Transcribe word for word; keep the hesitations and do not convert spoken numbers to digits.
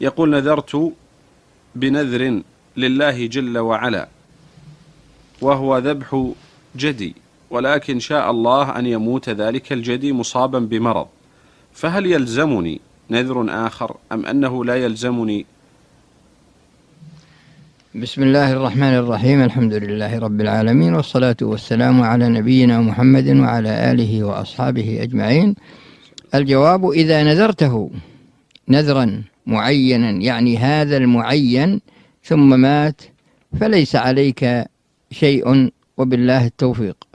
يقول: نذرت بنذر لله جل وعلا وهو ذبح جدي، ولكن شاء الله أن يموت ذلك الجدي مصابا بمرض، فهل يلزمني نذر آخر أم أنه لا يلزمني؟ بسم الله الرحمن الرحيم. الحمد لله رب العالمين، والصلاة والسلام على نبينا محمد وعلى آله وأصحابه أجمعين. الجواب: إذا نذرته نذرا معينا، يعني هذا المعين، ثم مات، فليس عليك شيء، وبالله التوفيق.